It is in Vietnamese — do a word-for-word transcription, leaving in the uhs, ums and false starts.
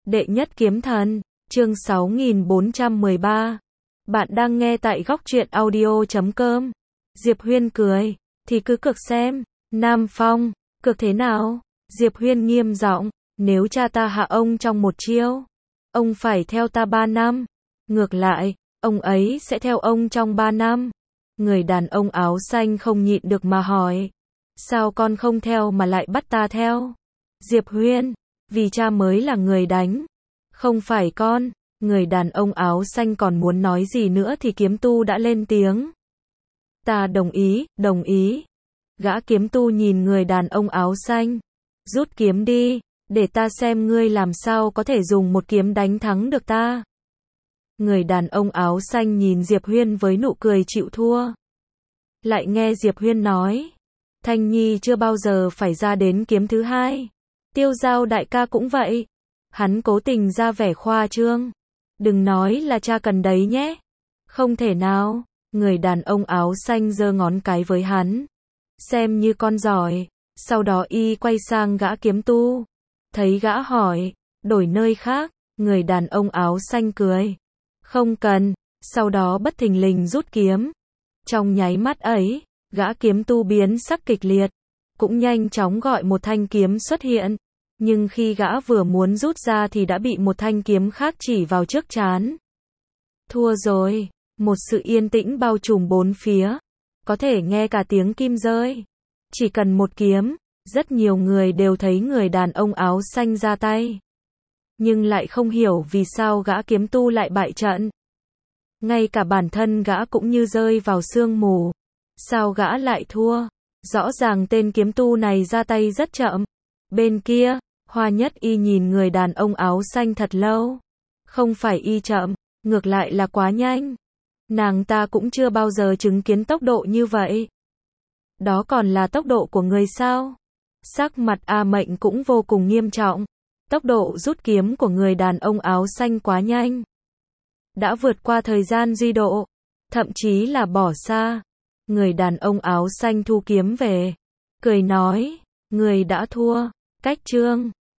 Đệ nhất kiếm thần, chương sáu nghìn bốn trăm mười ba. Bạn đang nghe tại góc truyện audio chấm com. Diệp Huyên cười, thì cứ cược xem. Nam Phong, cược thế nào? Diệp Huyên nghiêm giọng, nếu cha ta hạ ông trong một chiêu, ông phải theo ta ba năm. Ngược lại, ông ấy sẽ theo ông trong ba năm. Người đàn ông áo xanh không nhịn được mà hỏi, sao con không theo mà lại bắt ta theo? Diệp Huyên, vì cha mới là người đánh, không phải con. Người đàn ông áo xanh còn muốn nói gì nữa thì kiếm tu đã lên tiếng. Ta đồng ý, đồng ý. Gã kiếm tu nhìn người đàn ông áo xanh. Rút kiếm đi, để ta xem ngươi làm sao có thể dùng một kiếm đánh thắng được ta. Người đàn ông áo xanh nhìn Diệp Huyên với nụ cười chịu thua. Lại nghe Diệp Huyên nói, Thanh Nhi chưa bao giờ phải ra đến kiếm thứ hai. Tiêu Giao đại ca cũng vậy. Hắn cố tình ra vẻ khoa trương. Đừng nói là cha cần đấy nhé. Không thể nào. Người đàn ông áo xanh giơ ngón cái với hắn. Xem như con giỏi. Sau đó y quay sang gã kiếm tu. Thấy gã hỏi, đổi nơi khác. Người đàn ông áo xanh cười. Không cần. Sau đó bất thình lình rút kiếm. Trong nháy mắt ấy, gã kiếm tu biến sắc kịch liệt. Cũng nhanh chóng gọi một thanh kiếm xuất hiện. Nhưng khi gã vừa muốn rút ra thì đã bị một thanh kiếm khác chỉ vào trước trán. Thua rồi. Một sự yên tĩnh bao trùm bốn phía. Có thể nghe cả tiếng kim rơi. Chỉ cần một kiếm, rất nhiều người đều thấy người đàn ông áo xanh ra tay. Nhưng lại không hiểu vì sao gã kiếm tu lại bại trận. Ngay cả bản thân gã cũng như rơi vào sương mù. Sao gã lại thua? Rõ ràng tên kiếm tu này ra tay rất chậm. Bên kia, Hoa Nhất Y nhìn người đàn ông áo xanh thật lâu. Không phải y chậm, ngược lại là quá nhanh. Nàng ta cũng chưa bao giờ chứng kiến tốc độ như vậy. Đó còn là tốc độ của người sao? Sắc mặt A Mệnh cũng vô cùng nghiêm trọng. Tốc độ rút kiếm của người đàn ông áo xanh quá nhanh. Đã vượt qua thời gian duy độ. Thậm chí là bỏ xa. Người đàn ông áo xanh thu kiếm về. Cười nói, người đã thua. Cách chương